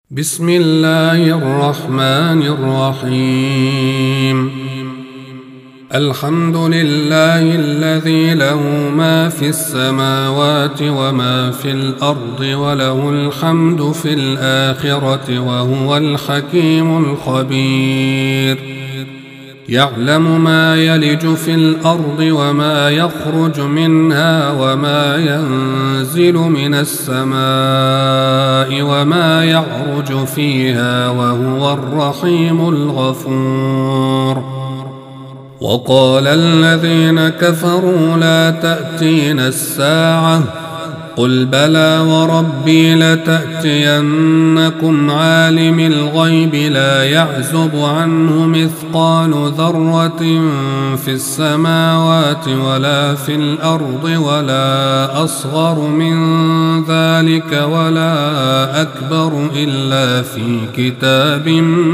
بسم الله الرحمن الرحيم. الحمد لله الذي له ما في السماوات وما في الأرض وله الحمد في الآخرة وهو الحكيم الخبير. يعلم ما يلج في الأرض وما يخرج منها وما ينزل من السماء وما يعرج فيها وهو الرحيم الغفور. وقال الذين كفروا لا تأتينا الساعة قل بلى وربي لتأتينكم عالم الغيب لا يعزب عنه مثقال ذرة في السماوات ولا في الأرض ولا أصغر من ذلك ولا أكبر إلا في كتاب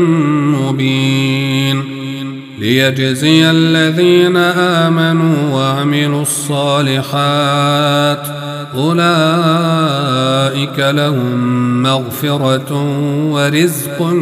مبين ليجزي الذين آمنوا وعملوا الصالحات أولئك لهم مغفرة ورزق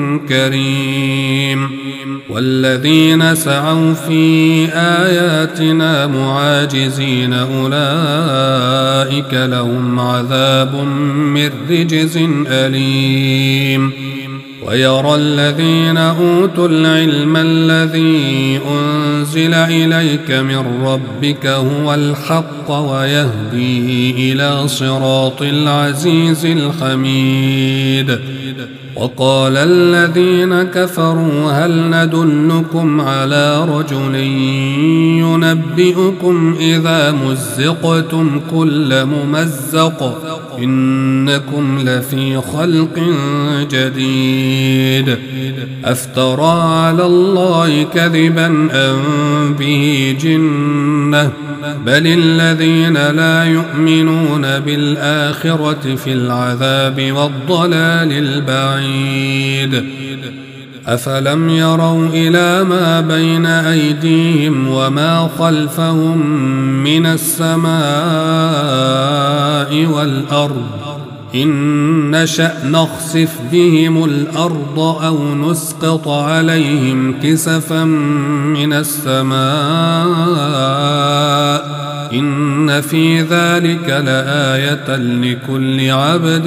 كريم. والذين سعوا في آياتنا معاجزين أولئك لهم عذاب من رجز أليم. ويرى الذين أوتوا العلم الذي أنزل إليك من ربك هو الحق ويهدي إلى صراط العزيز الحميد. وقال الذين كفروا هل ندلكم على رجل ينبئكم إذا مزقتم كل ممزق إنكم لفي خلق جديد أفترى على الله كذبا أم به جنة بل الذين لا يؤمنون بالآخرة في العذاب والضلال البعيد. أفلم يروا إلى ما بين أيديهم وما خلفهم من السماء والأرض إن نشأ نخسف بهم الأرض أو نسقط عليهم كسفا من السماء إن في ذلك لآية لكل عبد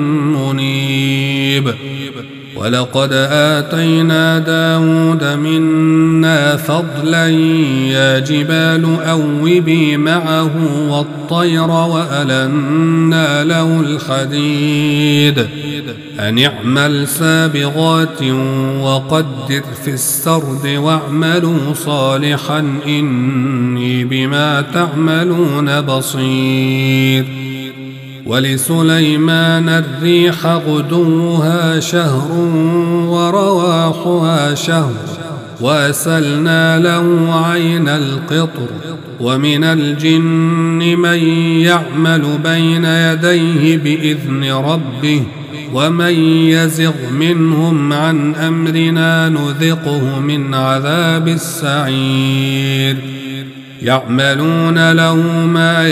منيب. ولقد آتينا داود منا فضلا يا جبال أوبي معه والطير وألنا له الحديد أن اعمل سابغات وقدر في السرد واعملوا صالحا إني بما تعملون بصير. ولسليمان الريح غدوها شهر ورواحها شهر وأسلنا له عين القطر. ومن الجن من يعمل بين يديه بإذن ربه ومن يزغ منهم عن أمرنا نذقه من عذاب السعير. يعملون له ما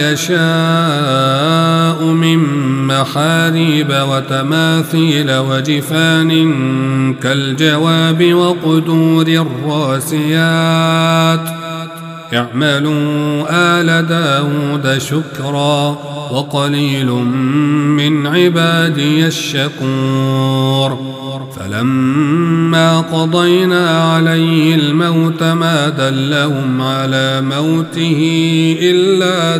يشاء من محاريب وتماثيل وجفان كالجواب وقدور الراسيات. اعملوا آل داود شكرا وقليل من عبادي الشكور. فلما قضينا عليه الموت ما دلهم على موته إلا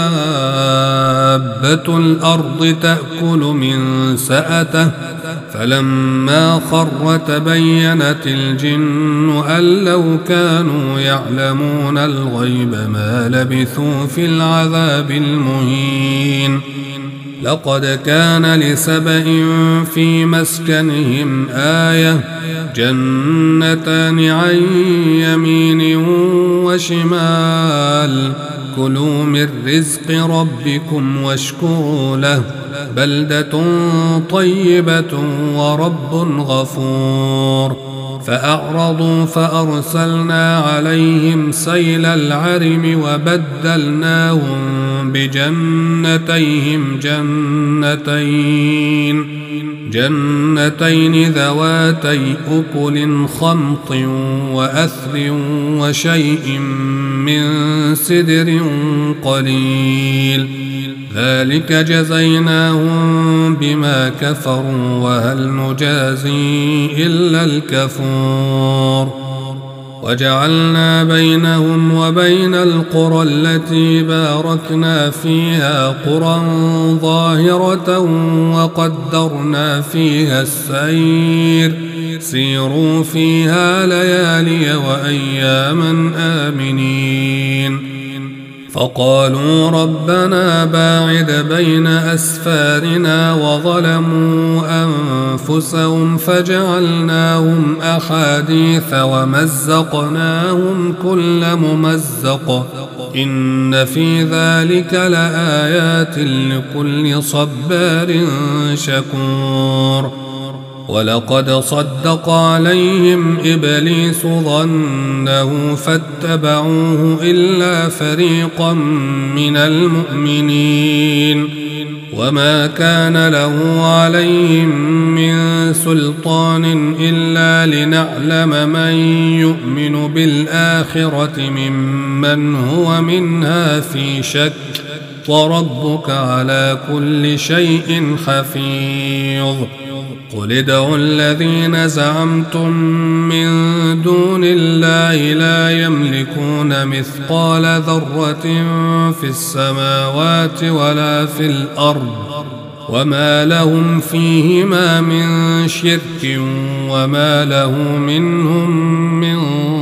دابة الأرض تأكل من سأته فلما خر تبينت الجن أن لو كانوا يعلمون الغيب ما لبثوا في العذاب المهين. لقد كان لسبإ في مسكنهم آية جنتان عن يمين وشمال كلوا من رزق ربكم واشكروا له بلدة طيبة ورب غفور. فأعرضوا فأرسلنا عليهم سيل العرم وبدلناهم بجنتيهم جنتين جنتين ذواتي أكل خمط وأثل وشيء من سدر قليل ذلك جزيناهم بما كفروا وهل نجازي إلا الكفور وجعلنا بينهم وبين القرى التي باركنا فيها قرى ظاهرة وقدرنا فيها السير سيروا فيها ليالي وأياما آمنين فقالوا ربنا باعد بين أسفارنا وظلموا أنفسهم فجعلناهم أحاديث ومزقناهم كل ممزق إن في ذلك لآيات لكل صبار شكور ولقد صدق عليهم إبليس ظنه فاتبعوه إلا فريقا من المؤمنين وما كان له عليهم من سلطان إلا لنعلم من يؤمن بالآخرة ممن هو منها في شك وربك على كل شيء حفيظ قل ادعوا الذين زعمتم من دون الله لا يملكون مثقال ذرة في السماوات ولا في الأرض وما لهم فيهما من شرك وما له منهم من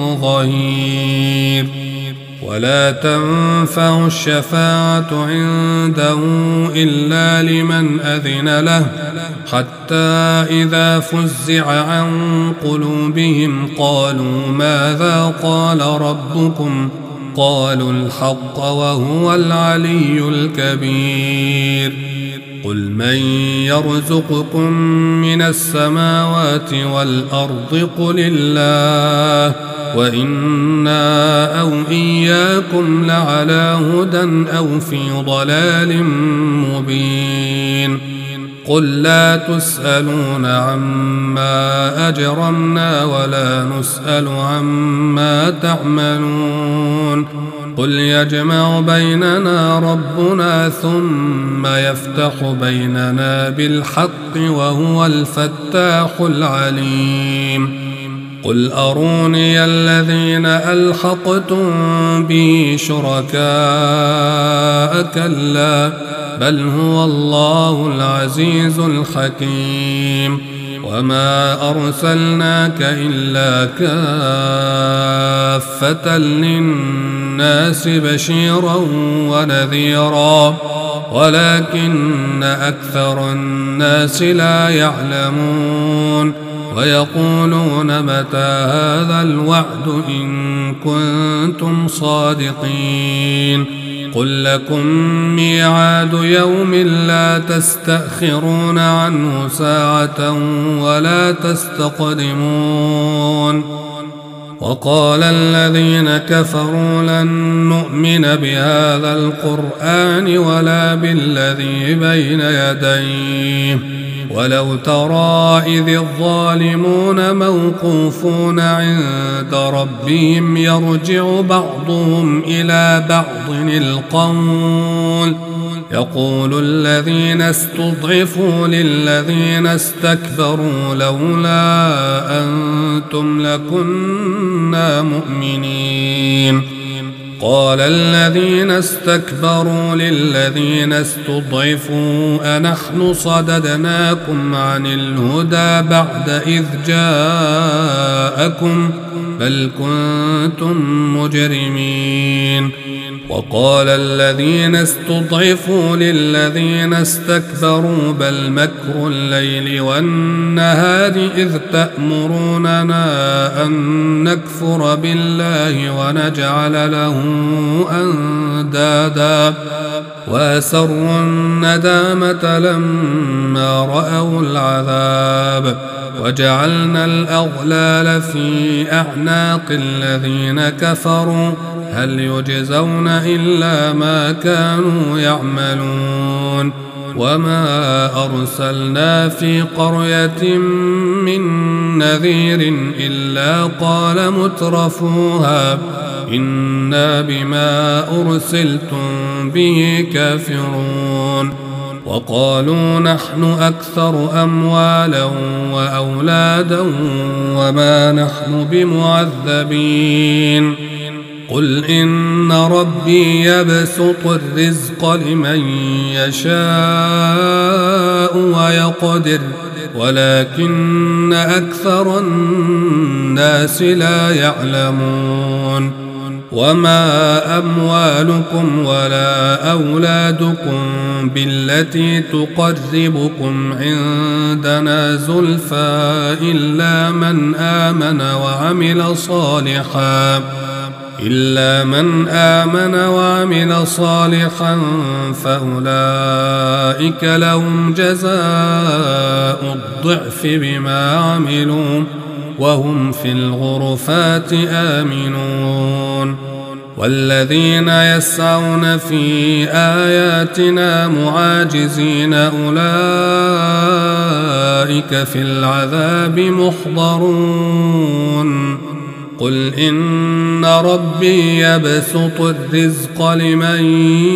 ظهير ولا تنفع الشفاعة عنده إلا لمن أذن له حتى إذا فزع عن قلوبهم قالوا ماذا قال ربكم قالوا الحق وهو العلي الكبير قل من يرزقكم من السماوات والأرض قل الله وإنا أو إياكم لعلى هدى أو في ضلال مبين قل لا تسألون عما أجرمنا ولا نسأل عما تعملون قل يجمع بيننا ربنا ثم يفتح بيننا بالحق وهو الفتاح العليم قل أروني الذين ألحقتم به شركاء كلا بل هو الله العزيز الحكيم وما أرسلناك إلا كافة للناس بشيرا ونذيرا ولكن أكثر الناس لا يعلمون ويقولون متى هذا الوعد إن كنتم صادقين قل لكم ميعاد يوم لا تستأخرون عنه ساعة ولا تستقدمون وقال الذين كفروا لن نؤمن بهذا القرآن ولا بالذي بين يديه ولو ترى إذ الظالمون موقوفون عند ربهم يرجع بعضهم إلى بعض القول يقول الذين استضعفوا للذين استكبروا لولا أنتم لكنا مؤمنين قال الذين استكبروا للذين استضعفوا أنحن صددناكم عن الهدى بعد إذ جاءكم بل كنتم مجرمين وقال الذين استضعفوا للذين استكبروا بل مكر الليل والنهار إذ تأمروننا أن نكفر بالله ونجعل له أندادا وأسروا الندامة لما رأوا العذاب وجعلنا الأغلال في أعناق الذين كفروا هل يجزون إلا ما كانوا يعملون وما أرسلنا في قرية من نذير إلا قال مترفوها إنا بما أرسلتم به كافرون وقالوا نحن أكثر أموالا وأولادا وما نحن بمعذبين قل إن ربي يبسط الرزق لمن يشاء ويقدر ولكن أكثر الناس لا يعلمون وما أموالكم ولا أولادكم بالتي تقربكم عندنا زلفى إلا من آمن وعمل صالحا فأولئك لهم جزاء الضعف بما عملوا وهم في الغرفات آمنون والذين يسعون في آياتنا معاجزين أولئك في العذاب محضرون قل إن ربي يبسط الرزق لمن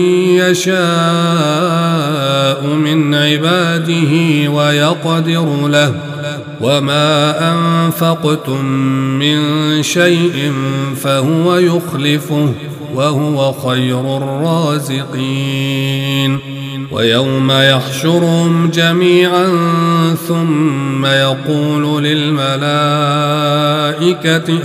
يشاء من عباده ويقدر له وما أنفقتم من شيء فهو يخلفه وهو خير الرازقين ويوم يحشرهم جميعا ثم يقول للملائكة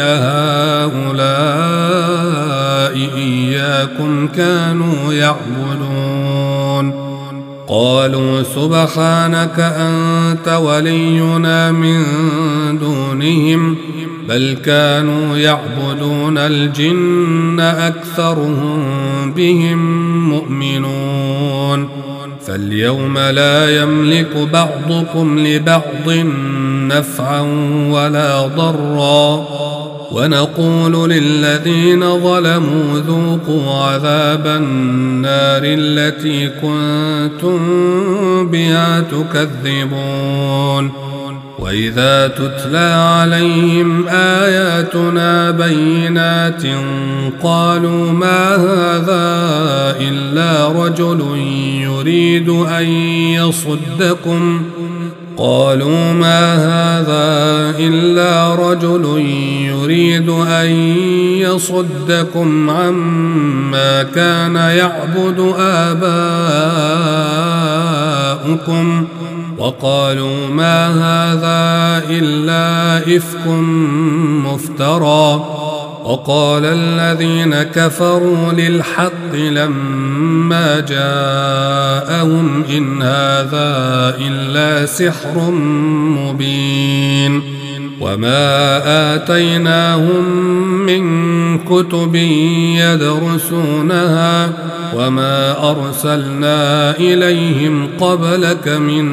أهؤلاء إياكم كانوا يعبدون قالوا سبحانك أنت ولينا من دونهم بل كانوا يعبدون الجن أكثرهم بهم مؤمنون فاليوم لا يملك بعضكم لبعض نفعا ولا ضرا ونقول للذين ظلموا ذوقوا عذاب النار التي كنتم بها تكذبون وإذا تتلى عليهم آياتنا بينات قالوا ما هذا إلا رجل يريد أن يصدكم عما كان يعبد آباؤكم وقالوا ما هذا إلا إفك مفترى وقال الذين كفروا للحق لما جاءهم إن هذا إلا سحر مبين وما آتيناهم من كتب يدرسونها وما أرسلنا إليهم قبلك من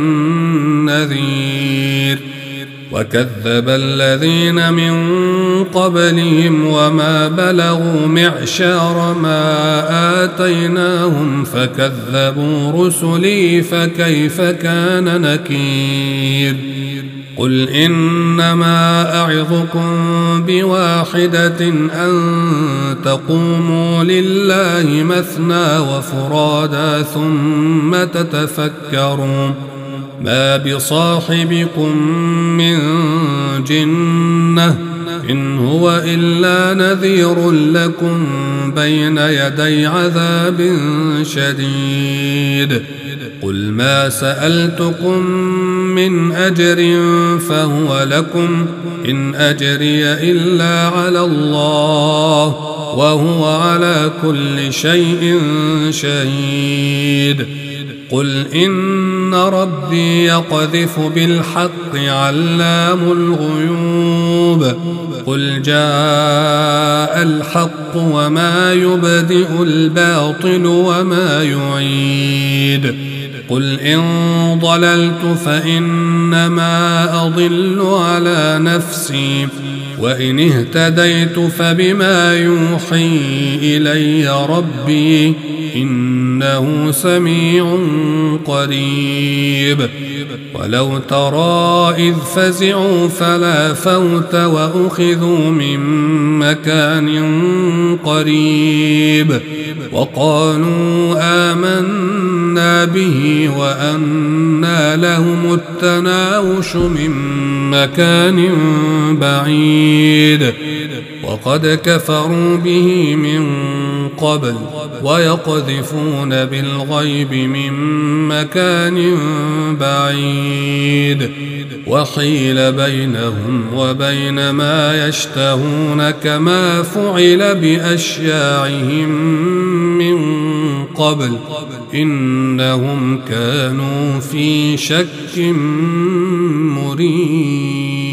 نذير وكذب الذين من قبلهم وما بلغوا معشار ما آتيناهم فكذبوا رسلي فكيف كان نكير قل إنما أعظكم بواحدة أن تقوموا لله مثنى وفرادا ثم تتفكروا ما بصاحبكم من جنة إن هو إلا نذير لكم بين يدي عذاب شديد قل ما سألتكم من أجر فهو لكم إن أجري إلا على الله وهو على كل شيء شهيد قل إن ربي يقذف بالحق علام الغيوب قل جاء الحق وما يبدئ الباطل وما يعيد قل إن ضللت فإنما أضل على نفسي وإن اهتديت فبما يوحي إلي ربي إن إنه سميع قريب. ولو ترى إذ فزعوا فلا فوت وأخذوا من مكان قريب وقالوا آمنا به وأنى لهم التناوش من مكان بعيد وقد كفروا به من قبل ويقذفون بالغيب من مكان بعيد وحيل بينهم وبين ما يشتهون كما فعل بأشياعهم من قبل إنهم كانوا في شك مريب.